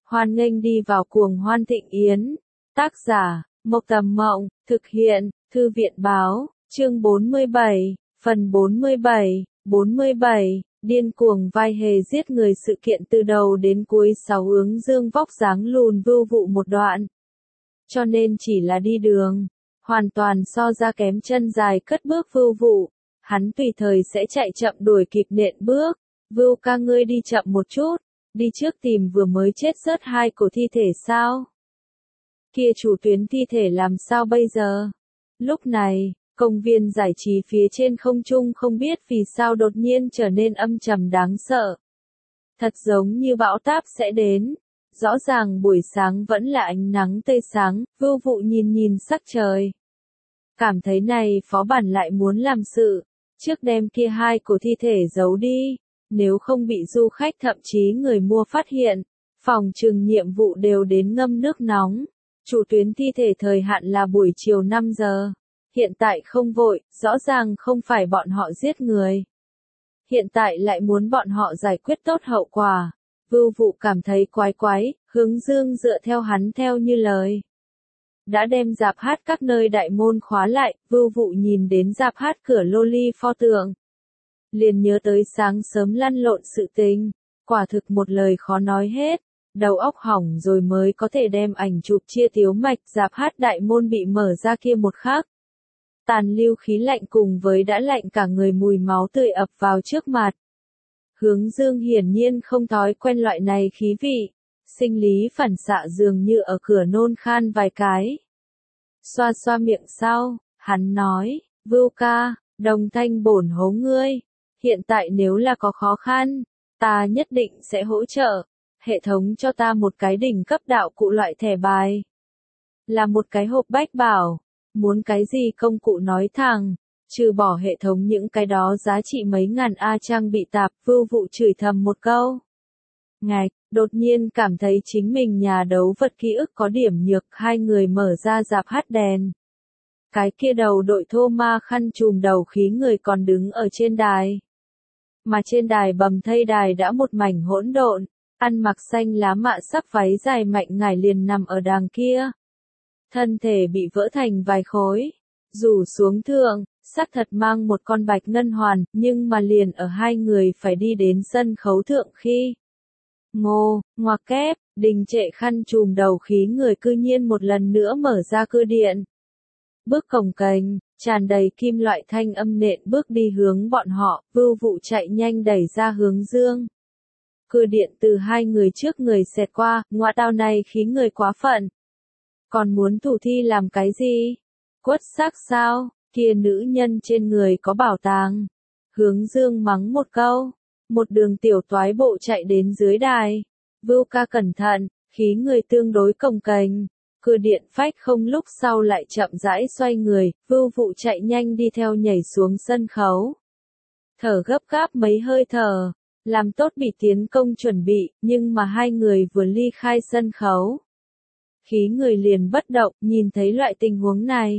Hoan nghênh đi vào cuồng hoan thịnh yến. Tác giả, Mộc Tầm Mộng, thực hiện, Thư viện Báo, chương 47, phần 47, điên cuồng vai hề giết người sự kiện từ đầu đến cuối 6 Ứng Dương vóc dáng lùn vưu vụ một đoạn. Cho nên chỉ là đi đường, hoàn toàn so ra kém chân dài cất bước vưu vụ, hắn tùy thời sẽ chạy chậm đuổi kịp nện bước. Vưu ca ngươi đi chậm một chút, đi trước tìm vừa mới chết rớt 2 cổ thi thể sao? Kia chủ tuyến thi thể làm sao bây giờ? Lúc này, công viên giải trí phía trên không trung không biết vì sao đột nhiên trở nên âm trầm đáng sợ. Thật giống như bão táp sẽ đến. Rõ ràng buổi sáng vẫn là ánh nắng tươi sáng, Vưu Vụ nhìn sắc trời. Cảm thấy này phó bản lại muốn làm sự, trước đem kia 2 cổ thi thể giấu đi, nếu không bị du khách thậm chí người mua phát hiện, phòng trừng nhiệm vụ đều đến ngâm nước nóng. Chủ tuyến thi thể thời hạn là buổi chiều 5 giờ. Hiện tại không vội, rõ ràng không phải bọn họ giết người. Hiện tại lại muốn bọn họ giải quyết tốt hậu quả. Vưu Vụ cảm thấy quái, Hướng Dương dựa theo hắn theo như lời. Đã đem rạp hát các nơi đại môn khóa lại, Vưu Vụ nhìn đến rạp hát cửa loli pho tượng. Liền nhớ tới sáng sớm lăn lộn sự tình, quả thực một lời khó nói hết, đầu óc hỏng rồi mới có thể đem ảnh chụp chia tiếu mạch rạp hát đại môn bị mở ra kia một khắc. Tàn lưu khí lạnh cùng với đã lạnh cả người mùi máu tươi ập vào trước mặt. Hướng Dương hiển nhiên không thói quen loại này khí vị, sinh lý phản xạ dường như ở cửa nôn khan vài cái. Xoa xoa miệng sau, hắn nói, Vưu ca, đồng thanh bổn hố ngươi, hiện tại nếu là có khó khăn, ta nhất định sẽ hỗ trợ, hệ thống cho ta một cái đỉnh cấp đạo cụ loại thẻ bài. Là một cái hộp bách bảo, muốn cái gì công cụ nói thẳng. Trừ bỏ hệ thống những cái đó giá trị mấy ngàn A trang bị tạp, Vưu Vụ chửi thầm một câu. Ngạch, đột nhiên cảm thấy chính mình nhà đấu vật ký ức có điểm nhược, 2 người mở ra rạp hát đèn. Cái kia đầu đội thô ma khăn trùm đầu khí người còn đứng ở trên đài. Mà trên đài bầm thây đài đã một mảnh hỗn độn, ăn mặc xanh lá mạ sắc váy dài mạnh ngải liền nằm ở đàng kia. Thân thể bị vỡ thành vài khối, rủ xuống thượng. Xác thật mang một con bạch ngân hoàn, nhưng mà liền ở 2 người phải đi đến sân khấu thượng khi. Ngô, ngoặc kép, đình trệ khăn trùm đầu khí người cư nhiên một lần nữa mở ra cửa điện. Bước cồng kềnh, tràn đầy kim loại thanh âm nện bước đi hướng bọn họ, Vưu Vụ chạy nhanh đẩy ra Hướng Dương. Cửa điện từ 2 người trước người xẹt qua, ngoa tao này khí người quá phận. Còn muốn thủ thi làm cái gì? Quất xác sao? Kia nữ nhân trên người có bảo tàng. Hướng Dương mắng một câu, một đường tiểu toái bộ chạy đến dưới đài. Vưu ca cẩn thận, khí người tương đối cồng kềnh. Cửa điện phách không lúc sau lại chậm rãi xoay người, Vưu Vụ chạy nhanh đi theo nhảy xuống sân khấu. Thở gấp gáp mấy hơi thở, làm tốt bị tiến công chuẩn bị, nhưng mà 2 người vừa ly khai sân khấu. Khí người liền bất động, nhìn thấy loại tình huống này.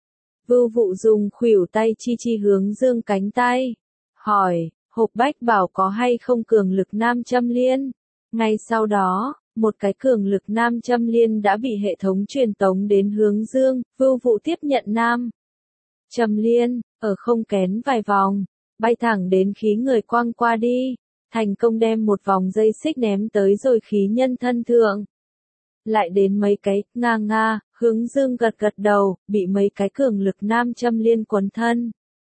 Vưu Vụ dùng khuỷu tay chi Hướng Dương cánh tay. Hỏi, hộp bách bảo có hay không cường lực nam châm liên? Ngay sau đó, một cái cường lực nam châm liên đã bị hệ thống truyền tống đến Hướng Dương, Vưu Vụ tiếp nhận nam châm liên, ở không kén vài vòng, bay thẳng đến khí người quăng qua đi, thành công đem một vòng dây xích ném tới rồi khí nhân thân thượng. Lại đến mấy cái, nga, Hướng Dương gật đầu, bị mấy cái cường lực nam châm liên quấn thân.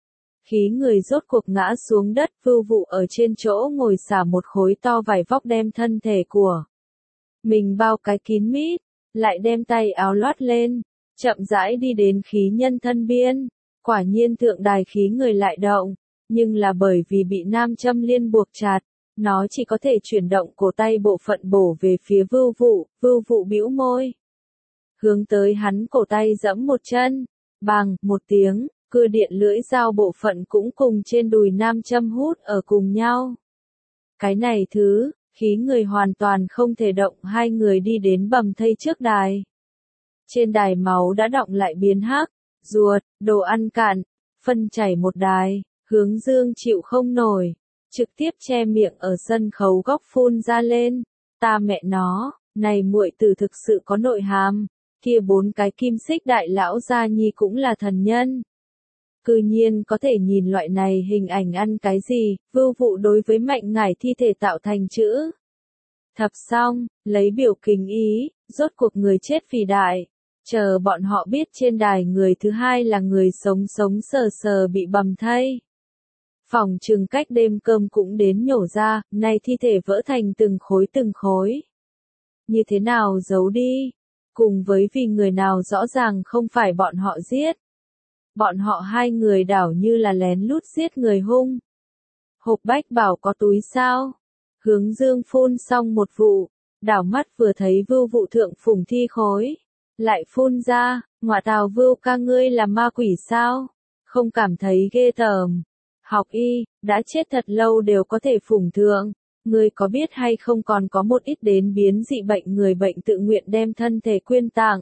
Khí người rốt cuộc ngã xuống đất, Vưu Vụ ở trên chỗ ngồi xả một khối to vải vóc đem thân thể của mình bao cái kín mít, lại đem tay áo lót lên, chậm rãi đi đến khí nhân thân biên. Quả nhiên thượng đài khí người lại động, nhưng là bởi vì bị nam châm liên buộc chặt. Nó chỉ có thể chuyển động cổ tay bộ phận bổ về phía Vưu Vụ bĩu môi. Hướng tới hắn cổ tay giẫm một chân, bàng, một tiếng, cưa điện lưỡi dao bộ phận cũng cùng trên đùi nam châm hút ở cùng nhau. Cái này thứ, khí người hoàn toàn không thể động, 2 người đi đến bầm thây trước đài. Trên đài máu đã đọng lại biến hắc, ruột, đồ ăn cạn, phân chảy một đài, Hướng Dương chịu không nổi. Trực tiếp che miệng ở sân khấu góc phun ra lên, ta mẹ nó, Này muội tử thực sự có nội hàm, kia 4 cái kim xích đại lão gia nhi cũng là thần nhân. Cư nhiên có thể nhìn loại này hình ảnh ăn cái gì, Vưu Vụ đối với Mạnh Ngải thi thể tạo thành chữ thập xong, lấy biểu kính ý, rốt cuộc người chết vì đại. Chờ bọn họ biết trên đài người thứ hai là người sống sống sờ sờ bị bầm thây. Phòng chừng cách đêm cơm cũng đến nhổ ra, nay thi thể vỡ thành từng khối. Như thế nào giấu đi? Cùng với vì người nào rõ ràng không phải bọn họ giết. Bọn họ hai người đảo như là lén lút giết người hung. Hộp Bách Bảo có túi sao? Hướng Dương phun xong một vụ, đảo mắt vừa thấy Vưu Vụ thượng phùng thi khối. Lại phun ra, ngọa tào Vưu ca ngươi là ma quỷ sao? Không cảm thấy ghê tởm. Học y, đã chết thật lâu đều có thể phủng thượng. Ngươi có biết hay không còn có một ít đến biến dị bệnh người bệnh tự nguyện đem thân thể quyên tặng.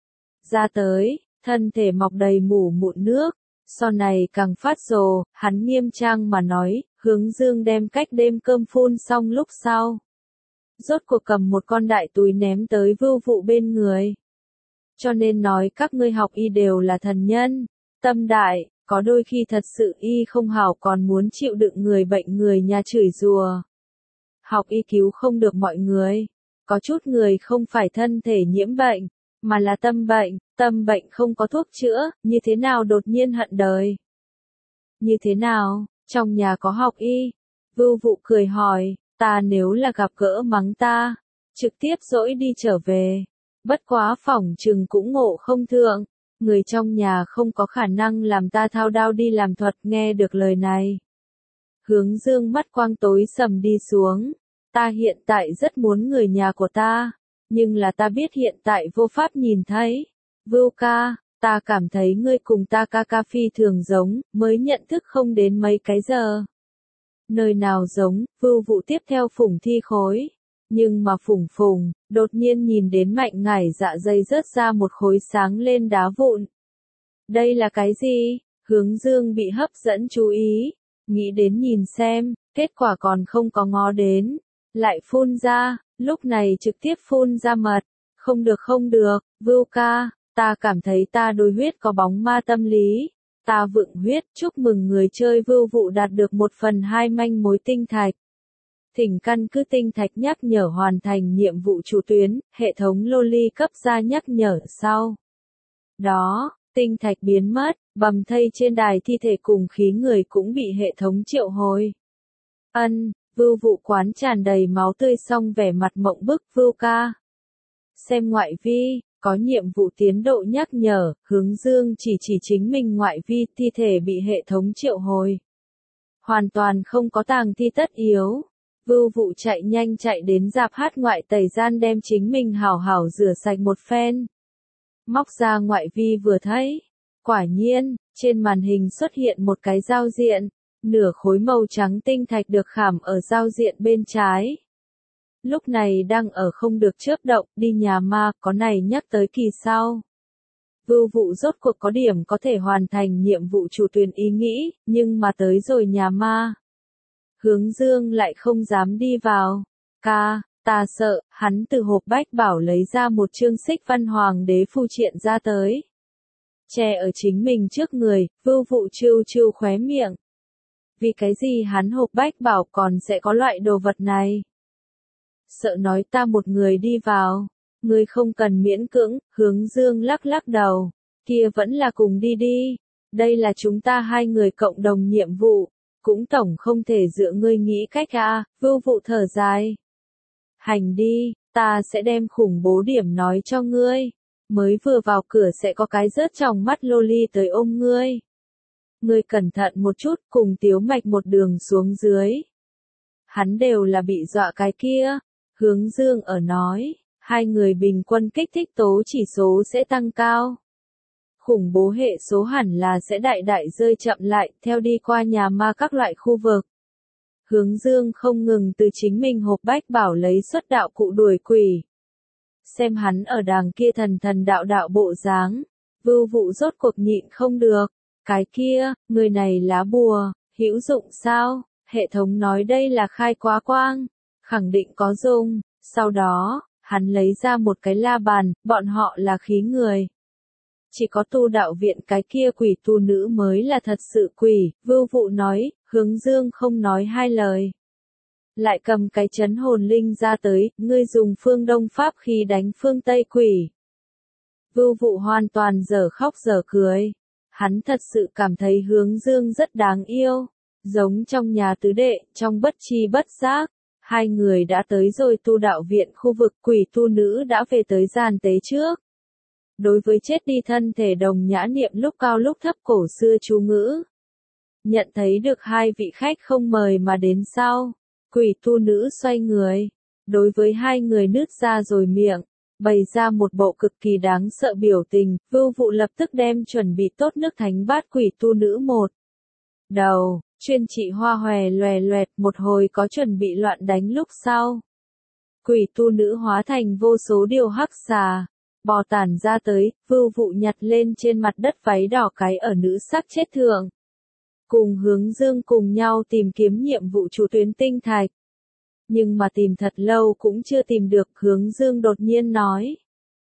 Ra tới, thân thể mọc đầy mủ mụn nước. Sau này càng phát rồ, hắn nghiêm trang mà nói, Hướng Dương đem cách đêm cơm phun xong lúc sau. Rốt cuộc cầm một con đại túi ném tới Vưu Vụ bên người. Cho nên nói các ngươi học y đều là thần nhân, tâm đại, có đôi khi thật sự y không hảo còn muốn chịu đựng người bệnh người nhà chửi rủa. Học y cứu không được mọi người, có chút người không phải thân thể nhiễm bệnh, mà là tâm bệnh không có thuốc chữa, như thế nào đột nhiên hận đời? Như thế nào, trong nhà có học y? Vưu Vụ cười hỏi, ta nếu là gặp gỡ mắng ta, trực tiếp dỗi đi trở về. Bất quá phỏng chừng cũng ngộ không thượng, người trong nhà không có khả năng làm ta thao đao đi làm thuật nghe được lời này. Hướng Dương mắt quang tối sầm đi xuống, ta hiện tại rất muốn người nhà của ta, nhưng là ta biết hiện tại vô pháp nhìn thấy. Vưu ca, ta cảm thấy ngươi cùng ta ca phi thường giống, mới nhận thức không đến mấy cái giờ. Nơi nào giống, Vưu Vụ tiếp theo phủng thi khối. Nhưng mà phủng, đột nhiên nhìn đến Mạnh Ngải dạ dày rớt ra một khối sáng lên đá vụn. Đây là cái gì? Hướng Dương bị hấp dẫn chú ý, nghĩ đến nhìn xem, kết quả còn không có ngó đến. Lại phun ra, lúc này trực tiếp phun ra mật. Không được, Vưu ca, ta cảm thấy ta đối huyết có bóng ma tâm lý. Ta vượng huyết, chúc mừng người chơi Vưu Vụ đạt được 1/2 manh mối tinh thạch. Thỉnh căn cứ tinh thạch nhắc nhở hoàn thành nhiệm vụ chủ tuyến, hệ thống Loli cấp ra nhắc nhở sau. Đó, tinh thạch biến mất, bầm thây trên đài thi thể cùng khí người cũng bị hệ thống triệu hồi. Vưu Vụ quán tràn đầy máu tươi xong vẻ mặt mộng bức. Vưu ca. Xem ngoại vi, có nhiệm vụ tiến độ nhắc nhở, Hướng Dương chỉ chính mình ngoại vi thi thể bị hệ thống triệu hồi. Hoàn toàn không có tàng thi tất yếu. Vưu Vụ chạy nhanh chạy đến rạp hát ngoại tẩy gian đem chính mình hảo hảo rửa sạch một phen. Móc ra ngoại vi vừa thấy. Quả nhiên, trên màn hình xuất hiện một cái giao diện. Nửa khối màu trắng tinh thạch được khảm ở giao diện bên trái. Lúc này đang ở không được chớp động, đi nhà ma, có này nhắc tới kỳ sau. Vưu Vụ rốt cuộc có điểm có thể hoàn thành nhiệm vụ chủ tuyến ý nghĩ, nhưng mà tới rồi nhà ma. Hướng Dương lại không dám đi vào. Ca, ta sợ, hắn từ hộp Bách Bảo lấy ra một chương xích văn hoàng đế phù triện ra tới. Che ở chính mình trước người, Vưu Vụ trêu khóe miệng. Vì cái gì hắn hộp Bách Bảo còn sẽ có loại đồ vật này? Sợ nói ta một người đi vào. Ngươi không cần miễn cưỡng, Hướng Dương lắc đầu. Kia vẫn là cùng đi. Đây là chúng ta hai người cộng đồng nhiệm vụ. Cũng tổng không thể dựa ngươi nghĩ cách à, Vưu Vụ thở dài. Hành đi, ta sẽ đem khủng bố điểm nói cho ngươi. Mới vừa vào cửa sẽ có cái rớt trong mắt Loli tới ôm ngươi. Ngươi cẩn thận một chút, cùng Tiếu Mạch một đường xuống dưới. Hắn đều là bị dọa cái kia. Hướng Dương ở nói, hai người bình quân kích thích tố chỉ số sẽ tăng cao. Khủng bố hệ số hẳn là sẽ đại rơi chậm lại, theo đi qua nhà ma các loại khu vực. Hướng Dương không ngừng từ chính mình hộp Bách Bảo lấy xuất đạo cụ đuổi quỷ. Xem hắn ở đàng kia thần đạo bộ dáng, Vưu Vụ rốt cuộc nhịn không được. Cái kia, người này lá bùa, hữu dụng sao? Hệ thống nói đây là khai quá quang, khẳng định có dùng. Sau đó, Hắn lấy ra một cái la bàn, bọn họ là khí người. Chỉ có tu đạo viện cái kia quỷ tu nữ mới là thật sự quỷ, Vưu Vụ nói, Hướng Dương không nói hai lời. Lại cầm cái chấn hồn linh ra tới, ngươi dùng phương Đông Pháp khí đánh phương Tây quỷ. Vưu Vụ hoàn toàn dở khóc dở cười. Hắn thật sự cảm thấy Hướng Dương rất đáng yêu. Giống trong nhà tứ đệ, trong bất chi bất giác. Hai người đã tới rồi tu đạo viện khu vực quỷ tu nữ đã về tới gian tế trước. Đối với chết đi thân thể Đồng Nhã niệm lúc cao lúc thấp cổ xưa chú ngữ. Nhận thấy được hai vị khách không mời mà đến sau. Quỷ tu nữ xoay người. Đối với hai người nứt ra rồi miệng. Bày ra một bộ cực kỳ đáng sợ biểu tình. Vưu Vụ lập tức đem chuẩn bị tốt nước thánh bát quỷ tu nữ một đầu. Chuyên trị hoa hòe loè loẹt một hồi có chuẩn bị loạn đánh lúc sau. Quỷ tu nữ hóa thành vô số điều hắc xà. Bò tản ra tới, Vưu Vụ nhặt lên trên mặt đất váy đỏ cái ở nữ sắc chết thượng. Cùng Hướng Dương cùng nhau tìm kiếm nhiệm vụ chủ tuyến tinh thạch. Nhưng mà tìm thật lâu cũng chưa tìm được, Hướng Dương đột nhiên nói.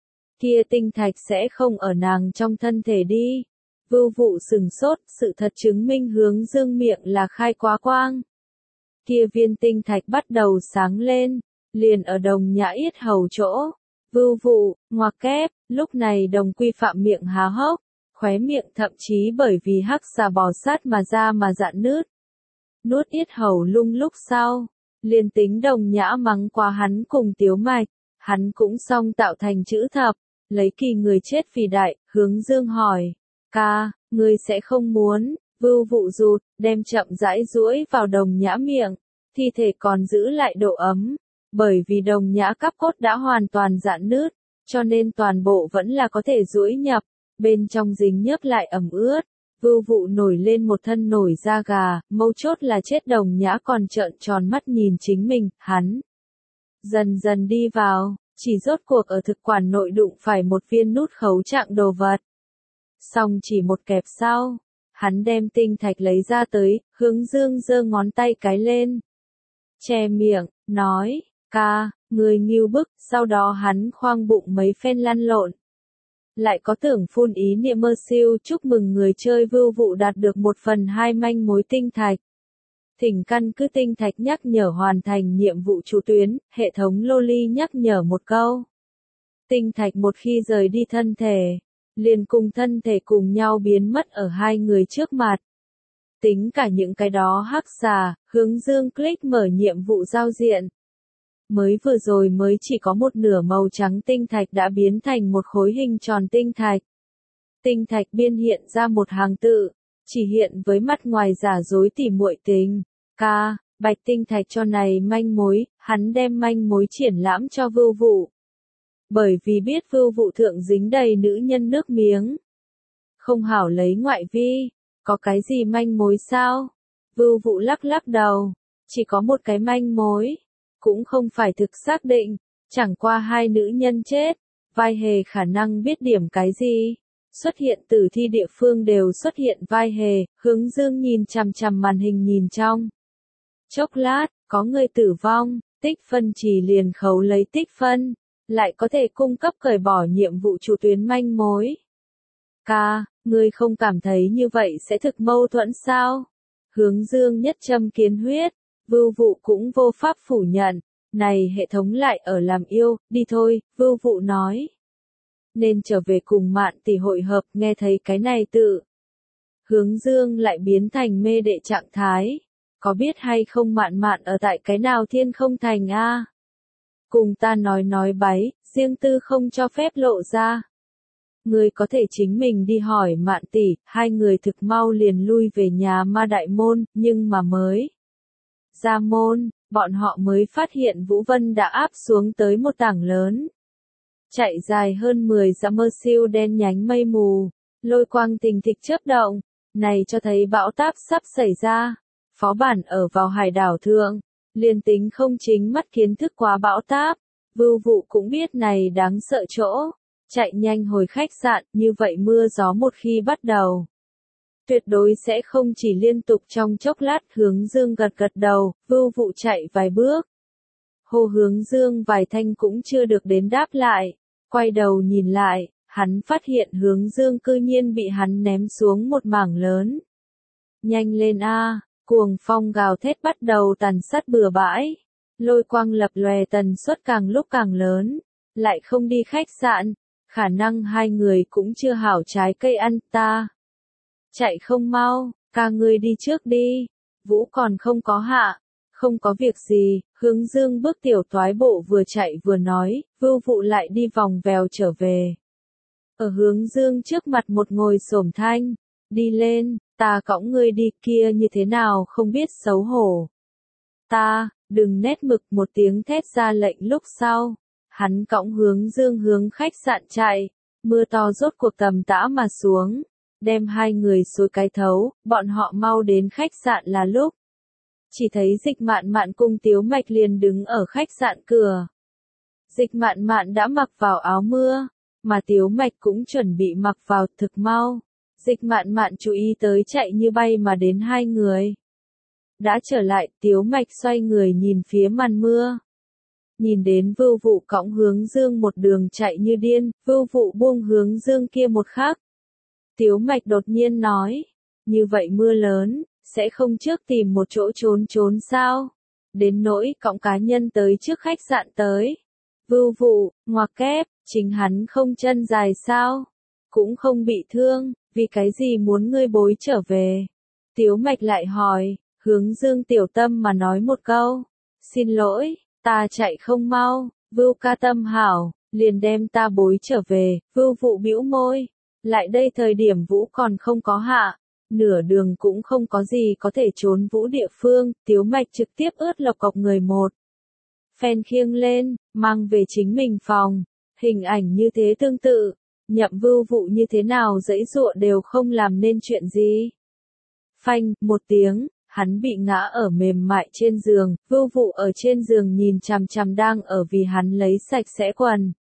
Kia tinh thạch sẽ không ở nàng trong thân thể đi. Vưu Vụ sừng sốt, sự thật chứng minh Hướng Dương miệng là khai quá quang. Kia viên tinh thạch bắt đầu sáng lên, liền ở Đồng Nhã yết hầu chỗ. Vưu Vụ, ngoặc kép, lúc này Đồng Quy Phạm miệng há hốc, khóe miệng thậm chí bởi vì hắc xà bò sát mà ra mà dạn nứt. Nuốt yết hầu lung lúc sau, liền tính Đồng Nhã mắng qua hắn cùng Tiếu Mạch, hắn cũng xong tạo thành chữ thập, lấy kỳ người chết vì đại. Hướng Dương hỏi, ca, ngươi sẽ không muốn? Vưu Vụ rụt, đem chậm rãi duỗi vào Đồng Nhã miệng, thi thể còn giữ lại độ ấm. Bởi vì Đồng Nhã cắp cốt đã hoàn toàn dạn nứt, cho nên toàn bộ vẫn là có thể duỗi nhập, bên trong dính nhớp lại ẩm ướt. Vưu Vụ nổi lên một thân nổi da gà, mấu chốt là chết Đồng Nhã còn trợn tròn mắt nhìn chính mình, hắn dần dần đi vào, chỉ rốt cuộc ở thực quản nội đụng phải một viên nút khấu trạng đồ vật. Xong chỉ một kẹp sau, hắn đem tinh thạch lấy ra tới, Hướng Dương giơ ngón tay cái lên. Che miệng, nói, ca, người nghiêu bức, sau đó hắn khoang bụng mấy phen lăn lộn. Lại có tưởng phun ý niệm mơ siêu chúc mừng người chơi. Vưu Vụ đạt được 1/2 manh mối tinh thạch. Thỉnh căn cứ tinh thạch nhắc nhở hoàn thành nhiệm vụ chủ tuyến, hệ thống Loli nhắc nhở một câu. Tinh thạch một khi rời đi thân thể, liền cùng thân thể cùng nhau biến mất ở hai người trước mặt. Tính cả những cái đó hắc xà, Hướng Dương click mở nhiệm vụ giao diện. Mới vừa rồi mới chỉ có một nửa màu trắng tinh thạch đã biến thành một khối hình tròn tinh thạch. Tinh thạch biên hiện ra một hàng tự, chỉ hiện với mắt ngoài giả dối tỉ muội tình. Ca, bạch tinh thạch cho này manh mối, hắn đem manh mối triển lãm cho Vưu Vụ. Bởi vì biết Vưu Vụ thượng dính đầy nữ nhân nước miếng. Không hảo lấy ngoại vi, có cái gì manh mối sao? Vưu Vụ lắc lắc đầu, chỉ có một cái manh mối. Cũng không phải thực xác định, chẳng qua hai nữ nhân chết, vai hề khả năng biết điểm cái gì. Xuất hiện tử thi địa phương đều xuất hiện vai hề. Hướng Dương nhìn chằm chằm màn hình nhìn trong chốc lát, có người tử vong, tích phân chỉ liền khấu lấy tích phân, lại có thể cung cấp cởi bỏ nhiệm vụ chủ tuyến manh mối. Ca, ngươi không cảm thấy như vậy sẽ thực mâu thuẫn sao? Hướng Dương nhất châm kiến huyết. Vưu Vụ cũng vô pháp phủ nhận, này hệ thống lại ở làm yêu, đi thôi. Vưu Vụ nói. Nên trở về cùng Mạn tỷ hội hợp. Nghe thấy cái này tự. Hướng Dương lại biến thành mê đệ trạng thái. Có biết hay không Mạn ở tại cái nào thiên không thành a? Cùng ta nói báy, riêng tư không cho phép lộ ra. Ngươi có thể chính mình đi hỏi Mạn tỷ. Hai người thực mau liền lui về nhà ma đại môn, nhưng mà mới ra môn, bọn họ mới phát hiện Vũ Vân đã áp xuống tới một tảng lớn. Chạy dài hơn 10 dặm mơ siêu đen nhánh mây mù, lôi quang tình thịch chớp động, này cho thấy bão táp sắp xảy ra. Phó bản ở vào hải đảo thượng, liền tính không chính mắt kiến thức quá bão táp, Vưu Vụ cũng biết này đáng sợ chỗ. Chạy nhanh hồi khách sạn, như vậy mưa gió một khi bắt đầu, tuyệt đối sẽ không chỉ liên tục trong chốc lát. Hướng Dương gật gật đầu, Vưu Vụ chạy vài bước. Hô Hướng Dương vài thanh cũng chưa được đến đáp lại, quay đầu nhìn lại, hắn phát hiện Hướng Dương cư nhiên bị hắn ném xuống một mảng lớn. Nhanh lên a! Cuồng phong gào thét bắt đầu tàn sát bừa bãi, lôi quang lập lòe tần suất càng lúc càng lớn, lại không đi khách sạn, khả năng hai người cũng chưa hảo trái cây ăn ta. Chạy không mau, ca ngươi đi trước đi, Vũ còn không có hạ, không có việc gì, Hướng Dương bước tiểu toái bộ vừa chạy vừa nói, Vưu Vụ lại đi vòng vèo trở về. Ở Hướng Dương trước mặt một ngồi xổm thanh, đi lên, ta cõng ngươi đi kia như thế nào không biết xấu hổ. Ta, đừng nét mực một tiếng thét ra lệnh lúc sau, hắn cõng Hướng Dương hướng khách sạn chạy, mưa to rốt cuộc tầm tã mà xuống, đem hai người xối cái thấu, bọn họ mau đến khách sạn là lúc. Chỉ thấy Dịch Mạn Mạn cùng Tiếu Mạch liền đứng ở khách sạn cửa. Dịch Mạn Mạn đã mặc vào áo mưa, mà Tiếu Mạch cũng chuẩn bị mặc vào thực mau. Dịch Mạn Mạn chú ý tới chạy như bay mà đến hai người. Đã trở lại, Tiếu Mạch xoay người nhìn phía màn mưa. Nhìn đến Vưu Vụ cõng Hướng Dương một đường chạy như điên, Vưu Vụ buông Hướng Dương kia một khắc. Tiếu Mạch đột nhiên nói, như vậy mưa lớn, sẽ không trước tìm một chỗ trốn trốn sao? Đến nỗi cõng cá nhân tới trước khách sạn tới. Vưu Vụ, ngoặc kép, chính hắn không chân dài sao? Cũng không bị thương, vì cái gì muốn ngươi bối trở về? Tiếu Mạch lại hỏi, Hướng Dương tiểu tâm mà nói một câu. Xin lỗi, ta chạy không mau, Vưu ca tâm hảo, liền đem ta bối trở về. Vưu Vụ bĩu môi, lại đây thời điểm Vũ còn không có hạ. Nửa đường cũng không có gì có thể trốn Vũ địa phương, Tiếu Mạch trực tiếp ướt lộc cọc người một. Phen khiêng lên, mang về chính mình phòng, hình ảnh như thế tương tự, Nhậm Vưu Vụ như thế nào giãy giụa đều không làm nên chuyện gì. Phanh, một tiếng, hắn bị ngã ở mềm mại trên giường, Vưu Vụ ở trên giường nhìn chằm chằm đang ở vì hắn lấy sạch sẽ quần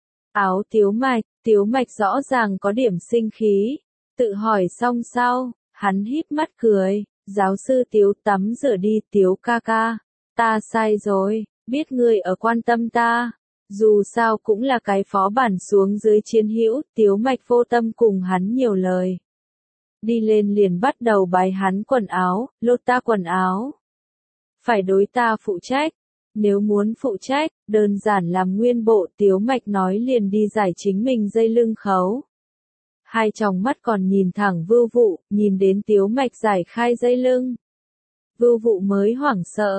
áo Tiếu Mạch rõ ràng có điểm sinh khí, tự hỏi xong sau. Hắn híp mắt cười, giáo sư Tiếu tắm rửa đi Tiếu ca ca, ta sai rồi, biết ngươi ở quan tâm ta, dù sao cũng là cái phó bản xuống dưới chiến hữu, Tiếu Mạch vô tâm cùng hắn nhiều lời. Đi lên liền bắt đầu bái hắn quần áo, lột ta quần áo. Phải đối ta phụ trách, nếu muốn phụ trách, đơn giản làm nguyên bộ Tiếu Mạch nói liền đi giải chính mình dây lưng khấu. Hai tròng mắt còn nhìn thẳng Vưu Vụ, nhìn đến Tiếu Mạch giải khai dây lưng. Vưu Vụ mới hoảng sợ,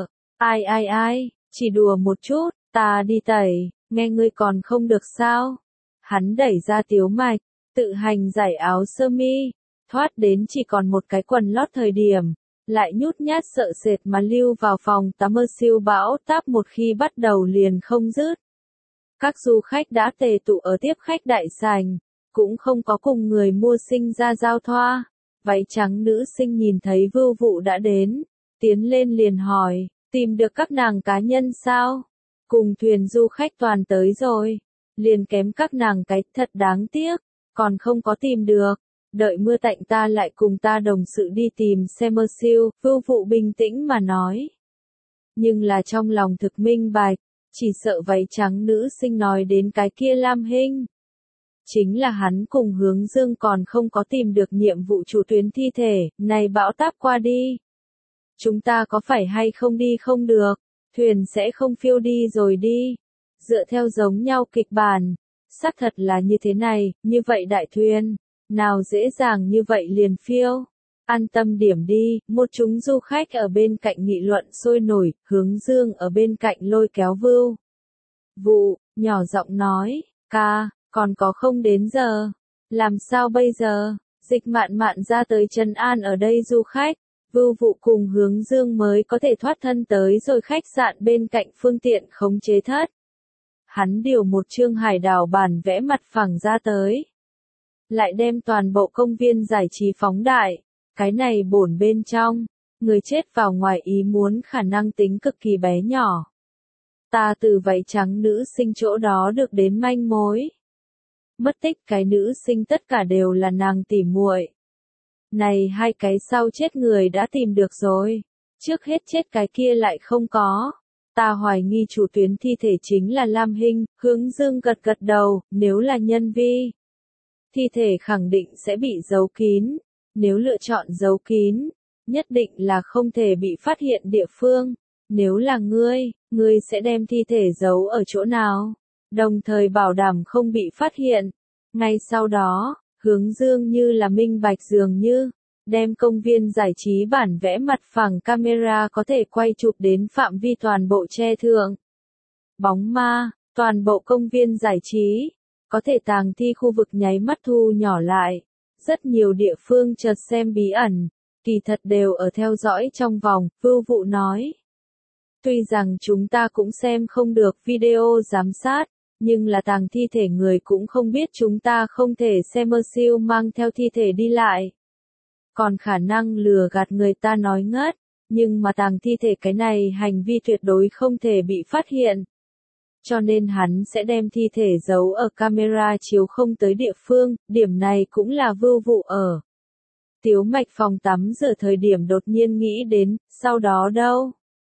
ai, chỉ đùa một chút, ta đi tẩy, nghe ngươi còn không được sao. Hắn đẩy ra Tiếu Mạch, tự hành giải áo sơ mi, thoát đến chỉ còn một cái quần lót thời điểm, lại nhút nhát sợ sệt mà lưu vào phòng tắm mơ siêu bão táp một khi bắt đầu liền không dứt. Các du khách đã tề tụ ở tiếp khách đại sảnh. Cũng không có cùng người mua sinh ra giao thoa. Váy trắng nữ sinh nhìn thấy Vưu Vụ đã đến, tiến lên liền hỏi, tìm được các nàng cá nhân sao? Cùng thuyền du khách toàn tới rồi, liền kém các nàng cái, thật đáng tiếc, còn không có tìm được. Đợi mưa tạnh ta lại cùng ta đồng sự đi tìm xem mơ siêu, Vưu Vụ bình tĩnh mà nói. Nhưng là trong lòng thực minh bạch, chỉ sợ váy trắng nữ sinh nói đến cái kia Lam Hinh. Chính là hắn cùng Hướng Dương còn không có tìm được nhiệm vụ chủ tuyến thi thể, này bão táp qua đi. Chúng ta có phải hay không đi không được, thuyền sẽ không phiêu đi rồi đi. Dựa theo giống nhau kịch bản, xác thật là như thế này, như vậy đại thuyền, nào dễ dàng như vậy liền phiêu. An tâm điểm đi, một chúng du khách ở bên cạnh nghị luận sôi nổi, Hướng Dương ở bên cạnh lôi kéo Vưu Vụ, nhỏ giọng nói, ca. Còn có không đến giờ, làm sao bây giờ? Dịch Mạn Mạn ra tới trấn an ở đây du khách, Vưu Vụ cùng Hướng Dương mới có thể thoát thân tới rồi khách sạn bên cạnh phương tiện khống chế thất. Hắn điều một chương hải đảo bản vẽ mặt phẳng ra tới, lại đem toàn bộ công viên giải trí phóng đại, cái này bổn bên trong, người chết vào ngoài ý muốn khả năng tính cực kỳ bé nhỏ. Ta từ váy trắng nữ sinh chỗ đó được đến manh mối. Mất tích cái nữ sinh tất cả đều là nàng tỉ muội. Này hai cái sau chết người đã tìm được rồi. Trước hết chết cái kia lại không có. Ta hoài nghi chủ tuyến thi thể chính là Lam Hinh, Hướng Dương gật gật đầu, nếu là nhân vi. Thi thể khẳng định sẽ bị giấu kín, nếu lựa chọn giấu kín, nhất định là không thể bị phát hiện địa phương. Nếu là ngươi sẽ đem thi thể giấu ở chỗ nào, đồng thời bảo đảm không bị phát hiện. Ngay sau đó, Hướng Dương như là minh bạch dường như, đem công viên giải trí bản vẽ mặt phẳng camera có thể quay chụp đến phạm vi toàn bộ che thượng. Bóng ma, toàn bộ công viên giải trí, có thể tàng thi khu vực nháy mắt thu nhỏ lại. Rất nhiều địa phương chợt xem bí ẩn, kỳ thật đều ở theo dõi trong vòng, Vưu Vụ nói. Tuy rằng chúng ta cũng xem không được video giám sát, nhưng là tàng thi thể người cũng không biết chúng ta không thể xe mơ siêu mang theo thi thể đi lại. Còn khả năng lừa gạt người ta nói ngất, nhưng mà tàng thi thể cái này hành vi tuyệt đối không thể bị phát hiện. Cho nên hắn sẽ đem thi thể giấu ở camera chiếu không tới địa phương, điểm này cũng là Vưu Vụ ở Tiếu Mạch phòng tắm rửa thời điểm đột nhiên nghĩ đến, sau đó đâu?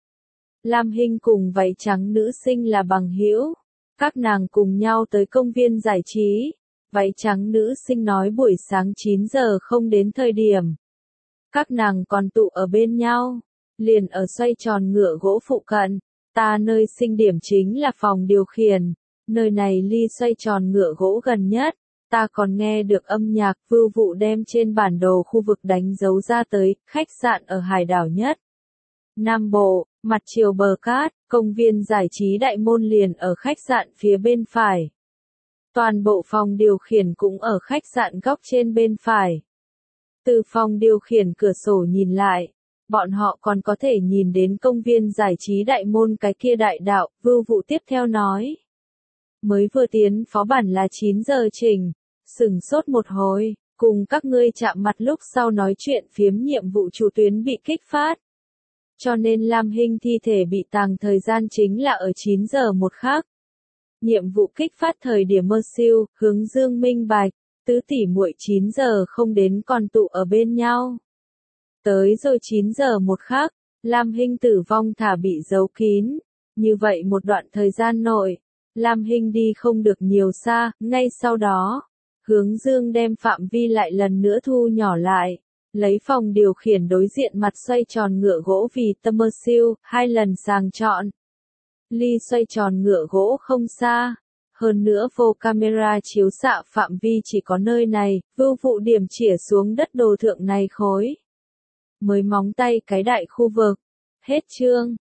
Lam Hinh cùng váy trắng nữ sinh là bằng hữu, các nàng cùng nhau tới công viên giải trí. Váy trắng nữ sinh nói buổi sáng 9 giờ không đến thời điểm. Các nàng còn tụ ở bên nhau, liền ở xoay tròn ngựa gỗ phụ cận. Ta nơi sinh điểm chính là phòng điều khiển, nơi này ly xoay tròn ngựa gỗ gần nhất. Ta còn nghe được âm nhạc. Vưu Vụ đem trên bản đồ khu vực đánh dấu ra tới, khách sạn ở hải đảo nhất Nam Bộ, mặt chiều bờ cát, công viên giải trí Đại Môn liền ở khách sạn phía bên phải. Toàn bộ phòng điều khiển cũng ở khách sạn góc trên bên phải. Từ phòng điều khiển cửa sổ nhìn lại, bọn họ còn có thể nhìn đến công viên giải trí Đại Môn cái kia đại đạo. Vưu Vụ tiếp theo nói. Mới vừa tiến phó bản là 9 giờ chỉnh, sửng sốt một hồi, cùng các ngươi chạm mặt lúc sau nói chuyện phiếm nhiệm vụ chủ tuyến bị kích phát. Cho nên Lam Hinh thi thể bị tàng thời gian chính là ở 9 giờ một khắc. Nhiệm vụ kích phát thời điểm mơ siêu, Hướng Dương minh bạch, tứ tỷ muội 9 giờ không đến còn tụ ở bên nhau. Tới rồi 9 giờ một khắc, Lam Hinh tử vong thả bị giấu kín. Như vậy một đoạn thời gian nội, Lam Hinh đi không được nhiều xa, ngay sau đó, Hướng Dương đem phạm vi lại lần nữa thu nhỏ lại. Lấy phòng điều khiển đối diện mặt xoay tròn ngựa gỗ vì tâm mơ siêu, 2 lần sàng chọn. Ly xoay tròn ngựa gỗ không xa. Hơn nữa vô camera chiếu xạ phạm vi chỉ có nơi này, Vưu Vụ điểm chĩa xuống đất đồ thượng này khối. Mới móng tay cái đại khu vực. Hết chương.